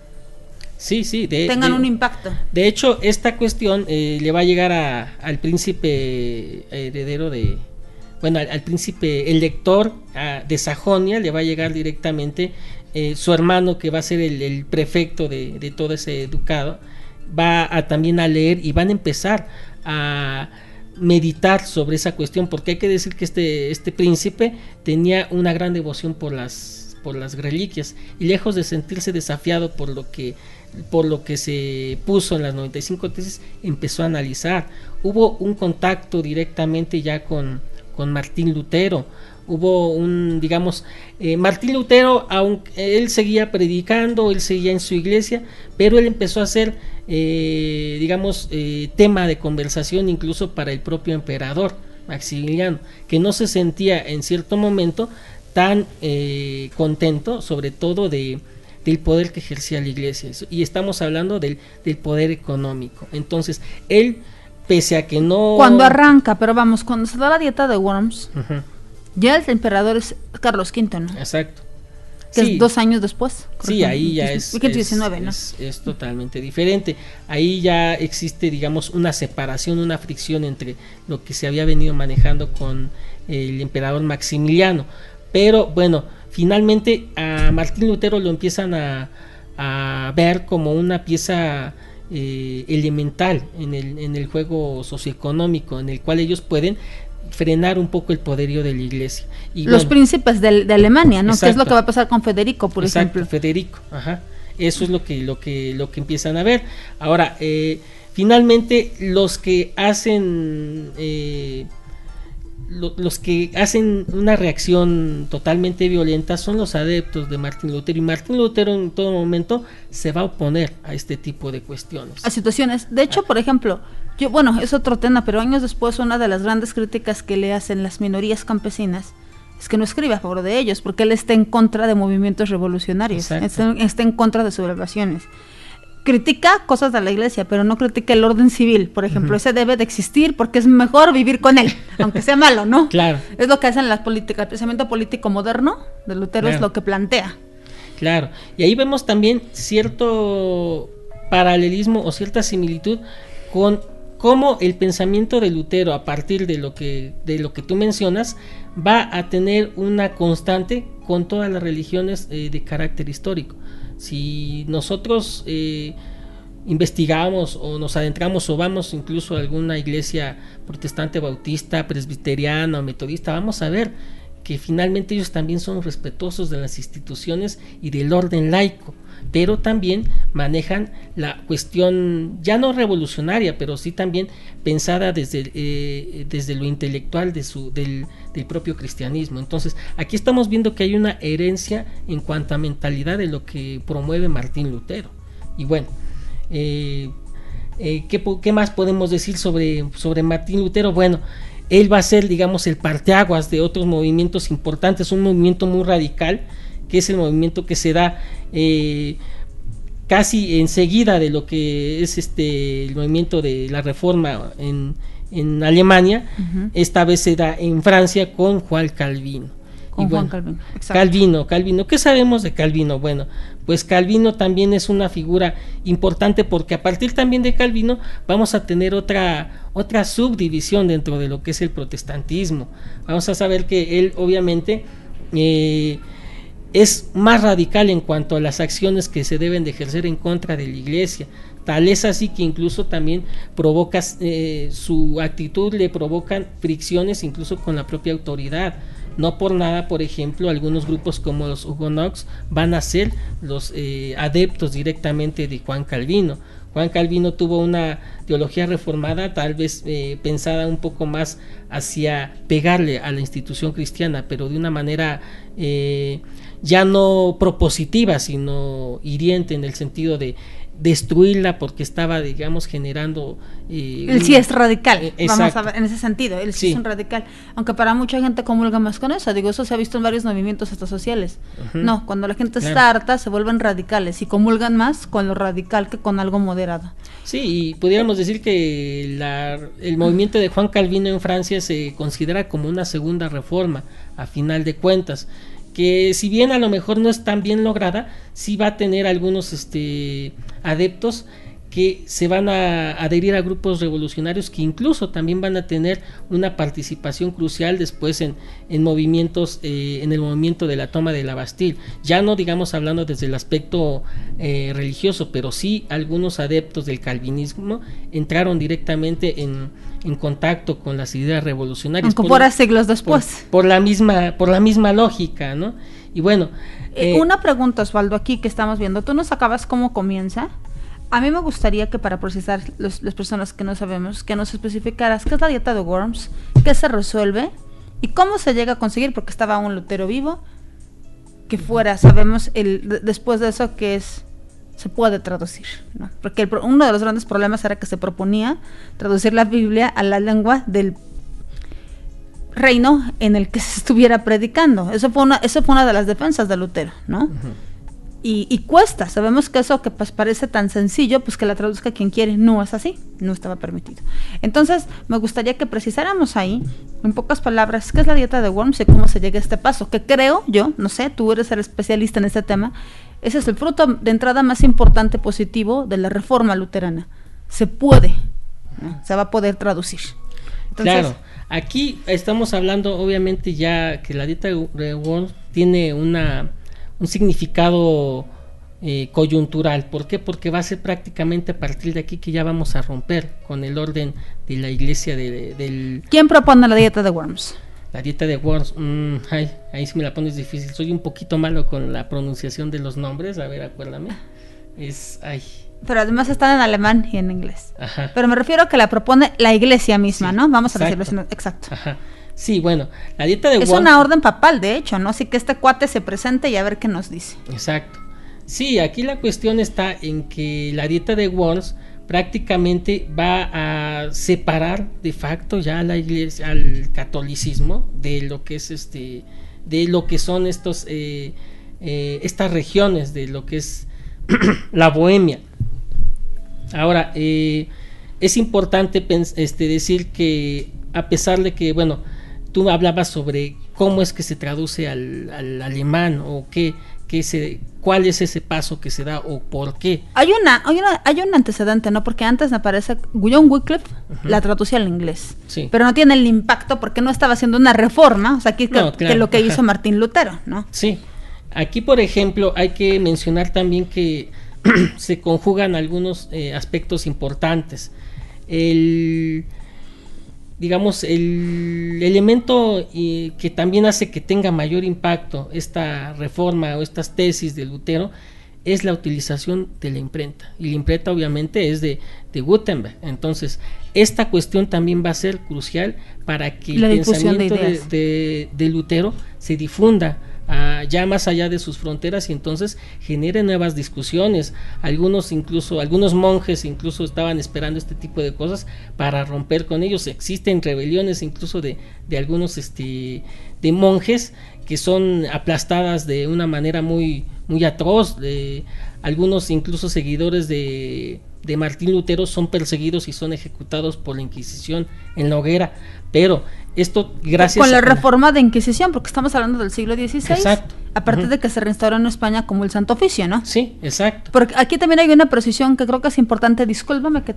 sí, tengan un impacto. De hecho, esta cuestión le va a llegar al príncipe heredero de... Bueno, al príncipe elector de Sajonia, le va a llegar directamente su hermano, que va a ser el prefecto de todo ese ducado, va también a leer y van a empezar a meditar sobre esa cuestión, porque hay que decir que este príncipe tenía una gran devoción por las reliquias, y lejos de sentirse desafiado por lo que se puso en las 95 tesis, empezó a analizar. Hubo un contacto directamente ya con Martín Lutero. Hubo Martín Lutero, aunque él seguía predicando, él seguía en su iglesia, pero él empezó a ser tema de conversación incluso para el propio emperador Maximiliano, que no se sentía en cierto momento tan contento, sobre todo del poder que ejercía la iglesia, y estamos hablando del poder económico. Entonces él, pese a que no... Cuando arranca, pero vamos, cuando se da la dieta de Worms, uh-huh. Ya el emperador es Carlos V, ¿no? Exacto. Que es 2 años después. Sí, ahí ya es 19, ¿no? Es totalmente diferente. Ahí ya existe, digamos, una separación, una fricción entre lo que se había venido manejando con el emperador Maximiliano. Pero bueno, finalmente a Martín Lutero lo empiezan a ver como una pieza elemental en el juego socioeconómico, en el cual ellos pueden frenar un poco el poderío de la iglesia. Y los príncipes de Alemania, ¿no? Exacto. ¿Qué es lo que va a pasar con Federico, por ejemplo? Federico, ajá. Eso es lo que empiezan a ver. Ahora, finalmente los que hacen una reacción totalmente violenta son los adeptos de Martín Lutero, y Martín Lutero en todo momento se va a oponer a este tipo de cuestiones, a situaciones. De hecho, por ejemplo, es otro tema, pero años después una de las grandes críticas que le hacen las minorías campesinas es que no escribe a favor de ellos, porque él está en contra de movimientos revolucionarios, está en contra de sublevaciones. Critica cosas de la iglesia, pero no critica el orden civil, por ejemplo. Uh-huh. Ese debe de existir porque es mejor vivir con él, aunque sea malo, ¿no? Claro. Es lo que hacen las políticas. El pensamiento político moderno de Lutero, claro, es lo que plantea. Claro, y ahí vemos también cierto paralelismo o cierta similitud con cómo el pensamiento de Lutero, a partir de lo que tú mencionas, va a tener una constante con todas las religiones de carácter histórico. Si nosotros investigamos o nos adentramos o vamos incluso a alguna iglesia protestante, bautista, presbiteriana o metodista, vamos a ver que finalmente ellos también son respetuosos de las instituciones y del orden laico, pero también manejan la cuestión ya no revolucionaria, pero sí también pensada desde lo intelectual del propio cristianismo. Entonces aquí estamos viendo que hay una herencia en cuanto a mentalidad de lo que promueve Martín Lutero. Y bueno, ¿qué más podemos decir sobre Martín Lutero? Bueno, él va a ser, digamos, el parteaguas de otros movimientos importantes, un movimiento muy radical, que es el movimiento que se da casi enseguida de lo que es el movimiento de la Reforma en Alemania. Uh-huh. Esta vez se da en Francia con Juan Calvino. Juan Calvino. Calvino. ¿Qué sabemos de Calvino? Bueno, pues Calvino también es una figura importante, porque a partir también de Calvino vamos a tener otra subdivisión dentro de lo que es el protestantismo. Vamos a saber que él obviamente es más radical en cuanto a las acciones que se deben de ejercer en contra de la Iglesia. Tal es así que incluso también provoca, su actitud le provocan fricciones incluso con la propia autoridad. No por nada, por ejemplo, algunos grupos como los Hugonots van a ser los adeptos directamente de Juan Calvino. Juan Calvino tuvo una teología reformada, tal vez pensada un poco más hacia pegarle a la institución cristiana, pero de una manera ya no propositiva, sino hiriente, en el sentido de destruirla, porque estaba, digamos, generando él sí es radical, vamos a ver, en ese sentido él sí es un radical, aunque para mucha gente comulga más con eso. Digo, eso se ha visto en varios movimientos hasta sociales. Uh-huh. No, cuando la gente está harta se vuelven radicales y comulgan más con lo radical que con algo moderado. Sí, y pudiéramos decir que el movimiento de Juan Calvino en Francia se considera como una segunda reforma, a final de cuentas, que si bien a lo mejor no es tan bien lograda, sí va a tener algunos adeptos que se van a adherir a grupos revolucionarios, que incluso también van a tener una participación crucial después en movimientos, en el movimiento de la toma de la Bastille. Ya no, digamos, hablando desde el aspecto religioso, pero sí algunos adeptos del calvinismo entraron directamente en contacto con las ideas revolucionarias. Aunque fuera siglos después. Por la misma lógica, ¿no? Y bueno. Una pregunta, Osvaldo, aquí que estamos viendo. ¿Tú nos acabas cómo comienza? A mí me gustaría que, para procesar las personas que no sabemos, que nos especificaras qué es la dieta de Worms, qué se resuelve y cómo se llega a conseguir, porque estaba un Lutero vivo, que fuera, sabemos, después de eso, que se puede traducir, ¿no? Porque uno de los grandes problemas era que se proponía traducir la Biblia a la lengua del reino en el que se estuviera predicando. Eso fue una de las defensas de Lutero, ¿no? Uh-huh. Y cuesta, sabemos que eso que pues parece tan sencillo, pues que la traduzca quien quiere, no es así, no estaba permitido. Entonces me gustaría que precisáramos ahí, en pocas palabras, qué es la dieta de Worms y cómo se llega a este paso, que creo yo, no sé, tú eres el especialista en este tema, ese es el fruto de entrada más importante positivo de la reforma luterana. Se puede, ¿no? Se va a poder traducir. Entonces, claro, aquí estamos hablando obviamente ya que la dieta de Worms tiene un significado coyuntural. ¿Por qué? Porque va a ser prácticamente a partir de aquí que ya vamos a romper con el orden de la iglesia del... ¿Quién propone la dieta de Worms? La dieta de Worms, ahí sí me la pones difícil, soy un poquito malo con la pronunciación de los nombres, a ver, acuérdame. Pero además están en alemán y en inglés. Ajá. Pero me refiero a que la propone la iglesia misma, sí, ¿no? Vamos a decirlo exacto. Ajá. Sí, bueno, la dieta de Worms es una orden papal, de hecho, ¿no? Así que este cuate se presente y a ver qué nos dice. Exacto. Sí, aquí la cuestión está en que la dieta de Worms prácticamente va a separar de facto ya a la iglesia, al catolicismo, de lo que es de lo que son estas regiones, de lo que es la Bohemia. Ahora, es importante decir que, a pesar de que, bueno, tú hablabas sobre cómo es que se traduce al alemán, o cuál es ese paso que se da, o por qué. Hay un antecedente, ¿no? Porque antes me parece John Wycliffe la traducía al inglés, sí, pero no tiene el impacto porque no estaba haciendo una reforma, o sea, que lo que hizo Martín Lutero, ¿no? Sí, aquí por ejemplo hay que mencionar también que se conjugan algunos aspectos importantes. digamos, el elemento que también hace que tenga mayor impacto esta reforma o estas tesis de Lutero es la utilización de la imprenta, y la imprenta obviamente es de Gutenberg. Entonces esta cuestión también va a ser crucial para que el pensamiento de Lutero se difunda ya más allá de sus fronteras, y entonces genere nuevas discusiones. Algunos monjes incluso estaban esperando este tipo de cosas para romper con ellos. Existen rebeliones incluso de algunos de monjes que son aplastadas de una manera muy atroz. Algunos incluso seguidores de Martín Lutero son perseguidos y son ejecutados por la Inquisición en la hoguera. Pero esto gracias con la reforma de Inquisición, porque estamos hablando del siglo XVI. Exacto. Aparte de que se restauró en España como el Santo Oficio, ¿no? Sí, exacto. Porque aquí también hay una precisión que creo que es importante. Discúlpame que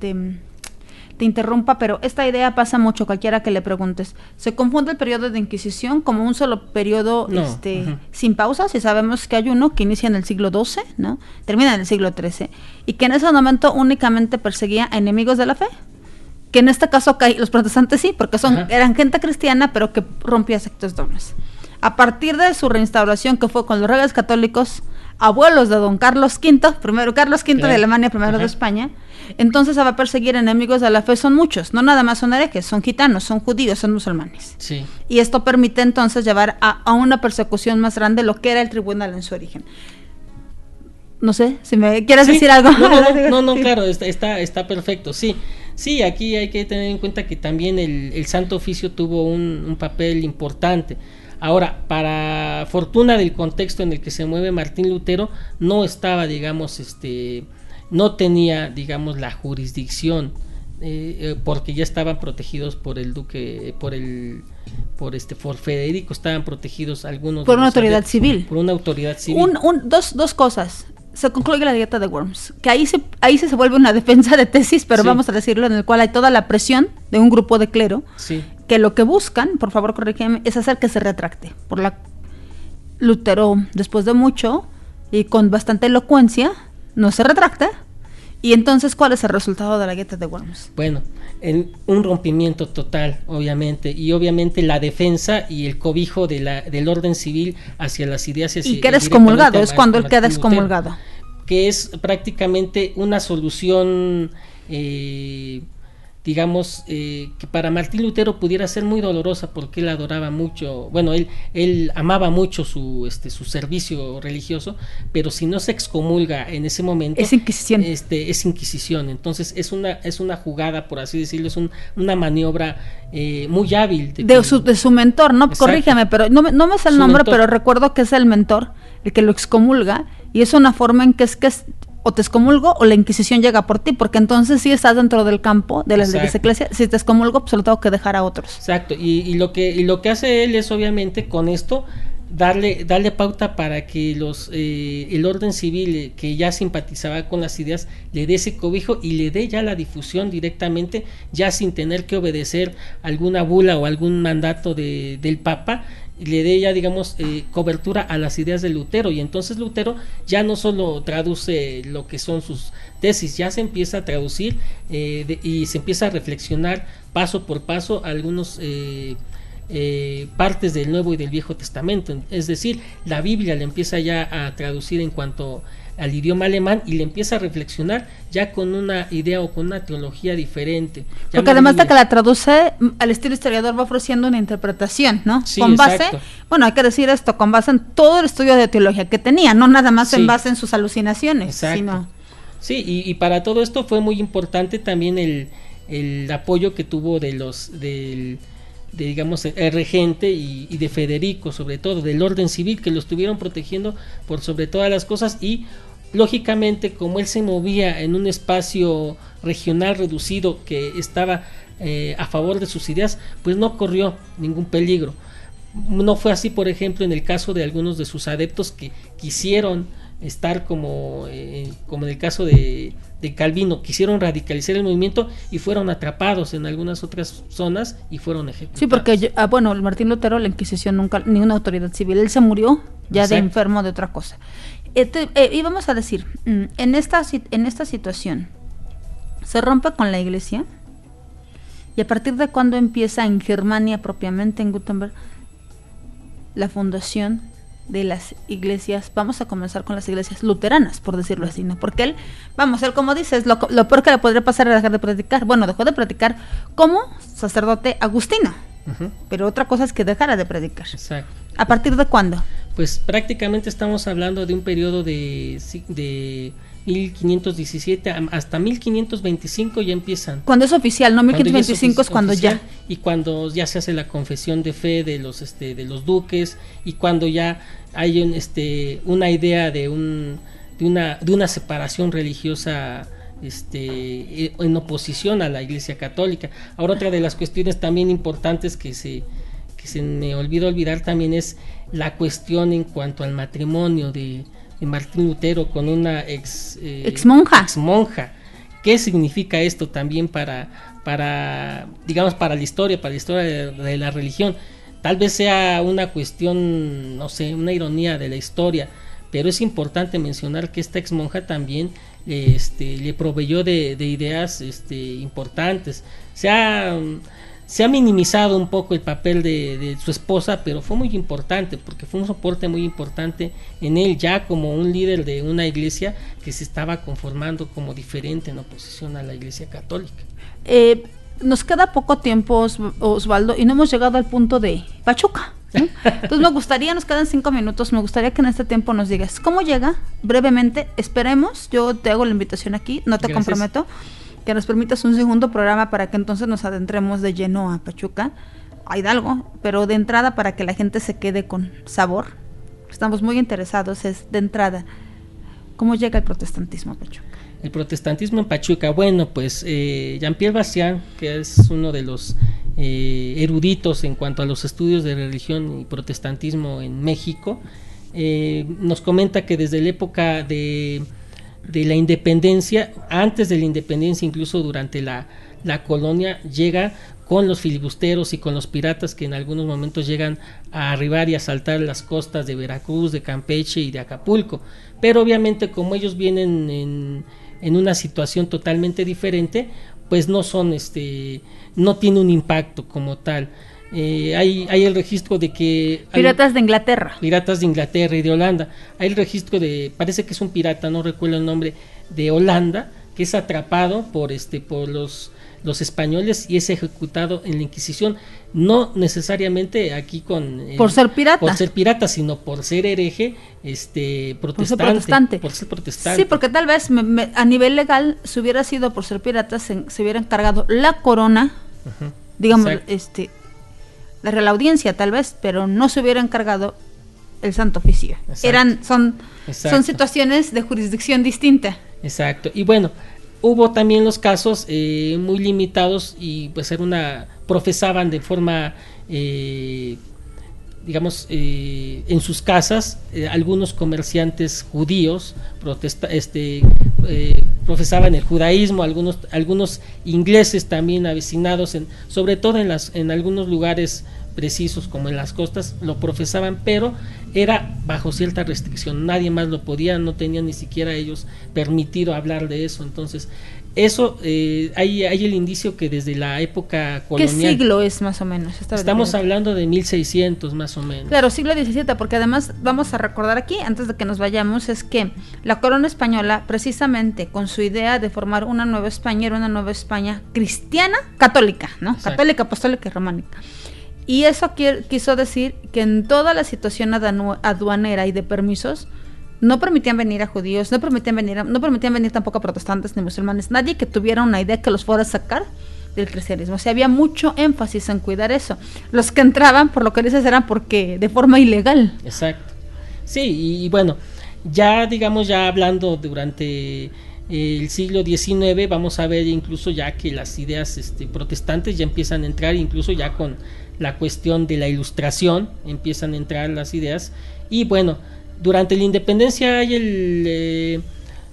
te interrumpa, pero esta idea pasa mucho, cualquiera que le preguntes. Se confunde el periodo de Inquisición como un solo periodo sin pausas, y sabemos que hay uno que inicia en el siglo XII, ¿no? Termina en el siglo XIII, y que en ese momento únicamente perseguía a enemigos de la fe. Que en este caso los protestantes sí, porque eran gente cristiana, pero que rompía sectos dobles. A partir de su reinstauración, que fue con los reyes católicos, abuelos de don Carlos V, primero Carlos V de Alemania, primero de España, entonces se va a perseguir enemigos de la fe. Son muchos, no nada más son herejes, son gitanos, son judíos, son musulmanes. Sí. Y esto permite entonces llevar a una persecución más grande, lo que era el tribunal en su origen. No sé, si me quieres decir algo. No, claro, está perfecto, sí. Sí, aquí hay que tener en cuenta que también el Santo Oficio tuvo un papel importante. Ahora, para fortuna del contexto en el que se mueve Martín Lutero, no estaba, digamos, no tenía, digamos, la jurisdicción, porque ya estaban protegidos por el duque, por Federico, estaban protegidos algunos por una autoridad civil. Por una autoridad civil. Dos cosas. Se concluye la dieta de Worms, que ahí se vuelve una defensa de tesis, pero vamos a decirlo, en el cual hay toda la presión de un grupo de clero, que lo que buscan, por favor corrígeme, es hacer que se retracte. Lutero, después de mucho y con bastante elocuencia, no se retracta. Y entonces, ¿cuál es el resultado de la dieta de Worms? Bueno, un rompimiento total, obviamente, y obviamente la defensa y el cobijo del orden civil hacia las ideas. Y queda excomulgado, es cuando él queda excomulgado. Que es prácticamente una solución, digamos, que para Martín Lutero pudiera ser muy dolorosa, porque él adoraba mucho, bueno, él amaba mucho su servicio religioso, pero si no se excomulga en ese momento, es Inquisición. Es Inquisición. Entonces es una jugada, por así decirlo, es una maniobra muy hábil de su mentor, ¿no? Exacto. Corrígeme, pero no me sé el nombre, pero recuerdo que es el mentor el que lo excomulga, y es una forma en que es o te excomulgo o la Inquisición llega por ti, porque entonces sí estás dentro del campo de las leyes eclesiásticas. Si te excomulgo, pues lo tengo que dejar a otros. Exacto, y lo que hace él es, obviamente, con esto darle pauta para que el orden civil, que ya simpatizaba con las ideas, le dé ese cobijo y le dé ya la difusión directamente, ya sin tener que obedecer alguna bula o algún mandato del Papa, le dé ya, digamos, cobertura a las ideas de Lutero. Y entonces Lutero ya no solo traduce lo que son sus tesis, ya se empieza a traducir y se empieza a reflexionar paso por paso algunos partes del Nuevo y del Viejo Testamento. Es decir, la Biblia le empieza ya a traducir en cuanto al idioma alemán, y le empieza a reflexionar ya con una idea o con una teología diferente. Porque además de que la traduce al estilo historiador, va ofreciendo una interpretación, ¿no? Sí, con base, exacto. Bueno, hay que decir esto, con base en todo el estudio de teología que tenía, no nada más en base en sus alucinaciones. Exacto. Sí, y para todo esto fue muy importante también el apoyo que tuvo digamos, el regente y de Federico, sobre todo del orden civil, que lo estuvieron protegiendo por sobre todas las cosas. Y lógicamente, como él se movía en un espacio regional reducido que estaba a favor de sus ideas, pues no corrió ningún peligro. No fue así, por ejemplo, en el caso de algunos de sus adeptos que quisieron estar como en el caso de Calvino, quisieron radicalizar el movimiento y fueron atrapados en algunas otras zonas y fueron ejecutados. Sí, porque Martín Lutero, la Inquisición nunca, ni una autoridad civil, él se murió ya de enfermo de otra cosa. Y vamos a decir, en esta situación se rompe con la Iglesia, ¿Y a partir de cuándo empieza en Germania propiamente, en Gutenberg, la fundación de las iglesias? Vamos a comenzar con las iglesias luteranas, por decirlo así, ¿no? Porque él, como dices, lo peor que le podría pasar era dejar de predicar. Bueno, dejó de predicar como sacerdote agustino, pero otra cosa es que dejara de predicar. Exacto. ¿A partir de cuándo? Pues prácticamente estamos hablando de un periodo de 1517 hasta 1525 ya empiezan. Cuando es oficial, ¿no? 1525 es cuando oficial, ya. Y cuando ya se hace la confesión de fe de los duques, y cuando ya hay una idea de una separación religiosa en oposición a la Iglesia Católica. Ahora, otra de las cuestiones también importantes que se me olvidó olvidar también es la cuestión en cuanto al matrimonio de Martín Lutero con una ex monja. ¿Qué significa esto también para la historia de la religión? Tal vez sea una cuestión, no sé, una ironía de la historia, pero es importante mencionar que esta ex monja también le proveyó de ideas importantes. Se ha minimizado un poco el papel de su esposa, pero fue muy importante, porque fue un soporte muy importante en él, ya como un líder de una iglesia que se estaba conformando como diferente en oposición a la Iglesia Católica. Nos queda poco tiempo, Osvaldo, y no hemos llegado al punto de Pachuca, ¿sí? Entonces nos quedan 5 minutos, me gustaría que en este tiempo nos digas cómo llega, brevemente, esperemos, yo te hago la invitación aquí, no te comprometo, que nos permitas un segundo programa para que entonces nos adentremos de lleno a Pachuca, a Hidalgo, pero de entrada para que la gente se quede con sabor. Estamos muy interesados, es de entrada, ¿cómo llega el protestantismo a Pachuca? El protestantismo en Pachuca, bueno, pues Jean-Pierre Bastian, que es uno de los eruditos en cuanto a los estudios de religión y protestantismo en México, nos comenta que desde la época de la independencia, antes de la independencia, incluso durante la colonia, llega con los filibusteros y con los piratas que en algunos momentos llegan a arribar y asaltar las costas de Veracruz, de Campeche y de Acapulco, pero obviamente como ellos vienen en una situación totalmente diferente, pues no son no tiene un impacto como tal. Hay el registro de que piratas de Inglaterra y de Holanda. Hay el registro de, parece que es un pirata, no recuerdo el nombre, de Holanda, que es atrapado por los españoles y es ejecutado en la Inquisición, no necesariamente aquí por ser pirata, sino por ser hereje, protestante. Sí, porque tal vez a nivel legal, si hubiera sido por ser pirata, se hubiera encargado la corona, digamos, la Real Audiencia tal vez, pero no se hubiera encargado el Santo Oficio. Son situaciones de jurisdicción distinta. Exacto. Y bueno, hubo también los casos muy limitados y pues profesaban de forma en sus casas, algunos comerciantes judíos profesaban el judaísmo, algunos ingleses también avecinados sobre todo en algunos lugares precisos como en las costas lo profesaban, pero era bajo cierta restricción, nadie más lo podía, no tenían ni siquiera ellos permitido hablar de eso. Entonces eso hay el indicio que desde la época colonial. ¿Qué siglo es más o menos? Estamos hablando de 1600 más o menos. Claro, siglo XVII, porque además vamos a recordar aquí, antes de que nos vayamos, es que la corona española, precisamente con su idea de formar una nueva España, era una nueva España cristiana, católica, ¿no? Exacto. Católica, apostólica y románica. Y eso quiso decir que en toda la situación aduanera y de permisos, no permitían venir a judíos, no permitían venir tampoco a protestantes ni musulmanes, nadie que tuviera una idea que los fuera a sacar del cristianismo. O sea, había mucho énfasis en cuidar eso. Los que entraban, por lo que dices, eran porque de forma ilegal. Exacto. Sí, y bueno, ya hablando durante el siglo XIX, vamos a ver incluso ya que las ideas protestantes ya empiezan a entrar, incluso ya con la cuestión de la Ilustración empiezan a entrar las ideas. Y bueno, durante la independencia hay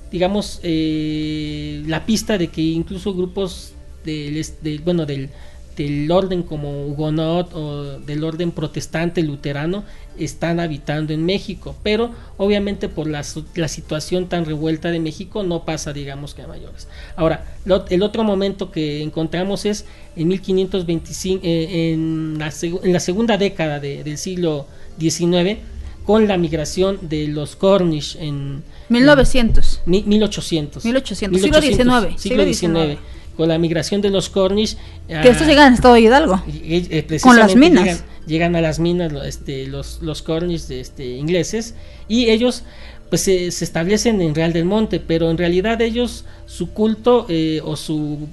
la pista de que incluso grupos del del orden como Hugonot o del orden protestante luterano están habitando en México, pero obviamente por la situación tan revuelta de México no pasa, digamos, que a mayores. Ahora, el otro momento que encontramos es en 1525, en la segunda década del siglo XIX, con la migración de los Cornish en 1800, siglo XIX, con la migración de los Cornish, que estos llegan a Estado de Hidalgo, con las minas, llegan a las minas los Cornish ingleses, y ellos pues se establecen en Real del Monte, pero en realidad ellos su culto o su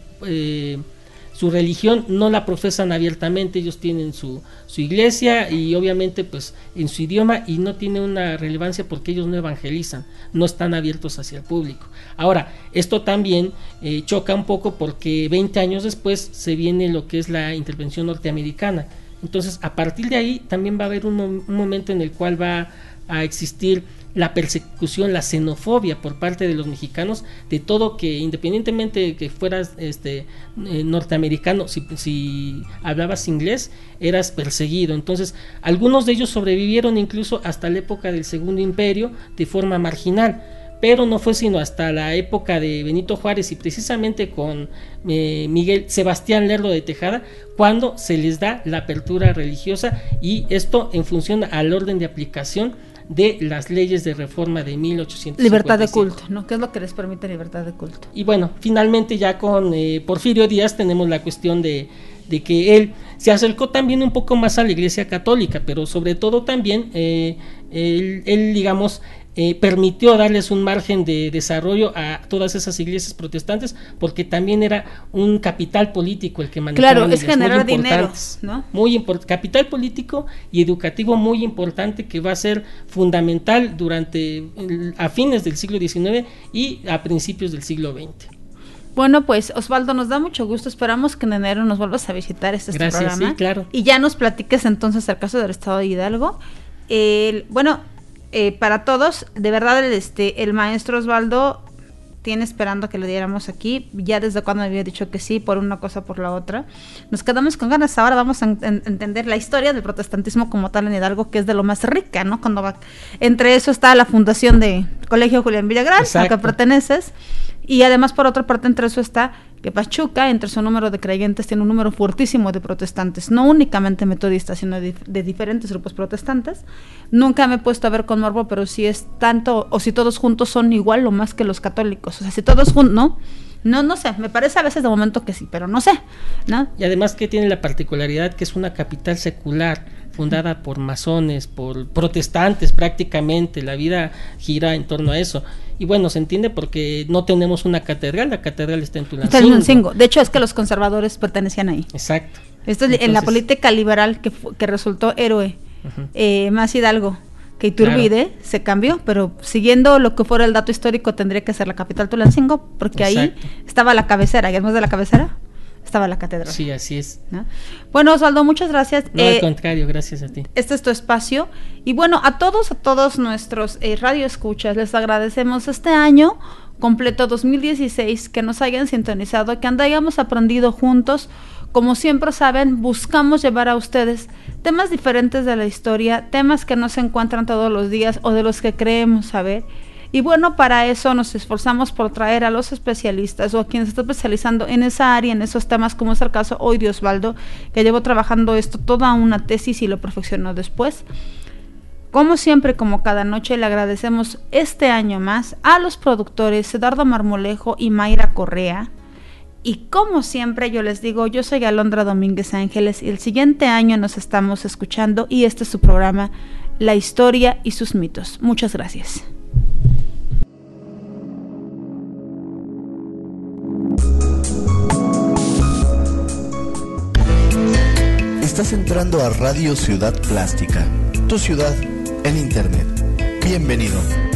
religión no la profesan abiertamente. Ellos tienen su iglesia y obviamente pues en su idioma, y no tiene una relevancia porque ellos no evangelizan, no están abiertos hacia el público. Ahora, esto también choca un poco porque 20 años después se viene lo que es la intervención norteamericana. Entonces, a partir de ahí también va a haber un momento en el cual va a existir la persecución, la xenofobia por parte de los mexicanos, de todo, que independientemente de que fueras norteamericano, si hablabas inglés, eras perseguido. Entonces, algunos de ellos sobrevivieron incluso hasta la época del Segundo Imperio de forma marginal, pero no fue sino hasta la época de Benito Juárez y precisamente con Sebastián Lerdo de Tejada cuando se les da la apertura religiosa, y esto en función al orden de aplicación de las leyes de reforma de 1857. Libertad de culto, ¿no? ¿Qué es lo que les permite libertad de culto? Y bueno, finalmente ya con Porfirio Díaz tenemos la cuestión de que él se acercó también un poco más a la Iglesia Católica, pero sobre todo también él digamos, permitió darles un margen de desarrollo a todas esas iglesias protestantes, porque también era un capital político el que manejaba. Claro, es generar dinero, ¿no? Capital político y educativo muy importante, que va a ser fundamental a fines del siglo XIX y a principios del siglo XX. Bueno, pues Osvaldo, nos da mucho gusto, esperamos que en enero nos vuelvas a visitar este programa. Sí, claro. Y ya nos platiques entonces el caso del Estado de Hidalgo. Para todos, de verdad, el maestro Osvaldo tiene esperando que le diéramos aquí, ya desde cuando me había dicho que sí, por una cosa, por la otra. Nos quedamos con ganas. Ahora vamos a entender la historia del protestantismo como tal en Hidalgo, que es de lo más rica, ¿no? Entre eso está la fundación de Colegio Julián Villagrán, al que perteneces, y además por otra parte entre eso está que Pachuca, entre su número de creyentes, tiene un número fuertísimo de protestantes, no únicamente metodistas, sino de diferentes grupos protestantes. Nunca me he puesto a ver con morbo, pero si es tanto, o si todos juntos son igual o más que los católicos, o sea, si todos juntos, no sé, me parece a veces de momento que sí, pero no sé, ¿no? Y además que tiene la particularidad que es una capital secular, fundada por masones, por protestantes prácticamente, la vida gira en torno a eso. Y bueno, se entiende porque no tenemos una catedral, la catedral está en Tulancingo. De hecho, es que los conservadores pertenecían ahí. Exacto. Esto es en la política liberal que resultó héroe, más Hidalgo que Iturbide, claro, se cambió, pero siguiendo lo que fuera el dato histórico tendría que ser la capital Tulancingo, porque exacto, ahí estaba la cabecera, y además de la cabecera estaba la catedral. Sí, así es, ¿no? Bueno, Osvaldo, muchas gracias. No, al contrario, gracias a ti. Este es tu espacio. Y bueno, a todos nuestros radioescuchas, les agradecemos este año completo 2016, que nos hayan sintonizado, que hayamos aprendido juntos. Como siempre saben, buscamos llevar a ustedes temas diferentes de la historia, temas que no se encuentran todos los días o de los que creemos saber. Y bueno, para eso nos esforzamos por traer a los especialistas o a quienes están especializando en esa área, en esos temas, como es el caso hoy de Osvaldo, que llevó trabajando esto toda una tesis y lo perfeccionó después. Como siempre, como cada noche, le agradecemos este año más a los productores Eduardo Marmolejo y Mayra Correa. Y como siempre yo les digo, yo soy Alondra Domínguez Ángeles y el siguiente año nos estamos escuchando, y este es su programa, La Historia y sus Mitos. Muchas gracias. Estás entrando a Radio Ciudad Plástica, tu ciudad en Internet. Bienvenido.